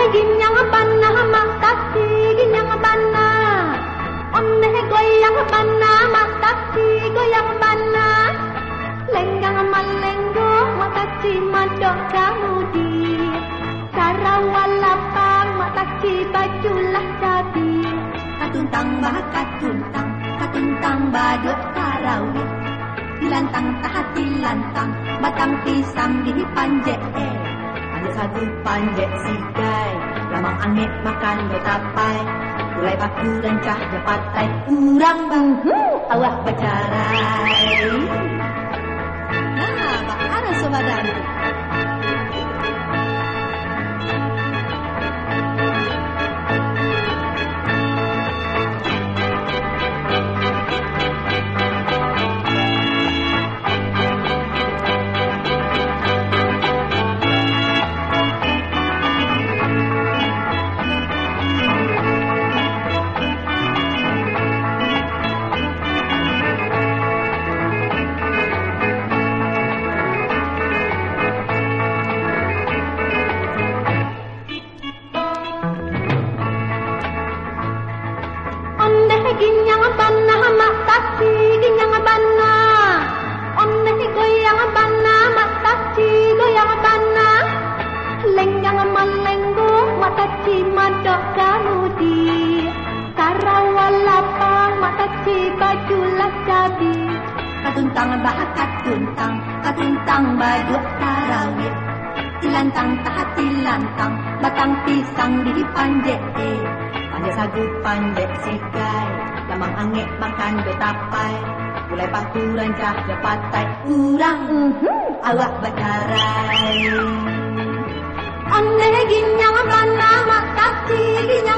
ginyang banna matasi ginyang banna onne goyang banna matasi goyang banna lenggang malenggo matasi madok kamudi sarawalapang matasi bajulah jadi katuntang bah katuntang badut tarawih dilantang tahati lantang batang pisang di panjek ada satu panjek sigai lamang angit makan betapai mulai paku dan cah japatai urang awak bercarai nah bakara saudara ginyang banna matasi ginyang banna onne goyang banna matasi goyang banna lenggang malenggo matasi madok kamudi sarawalapang matasi bajulah jadi katuntang bah katuntang badut tarawih dilantang tahati lantang batang pisang di panjek panjek sagu panjek sigai lamang angit makan betapai mulai paku rancah japatai urang awak bercarai onne ginyang banna matasi ginyang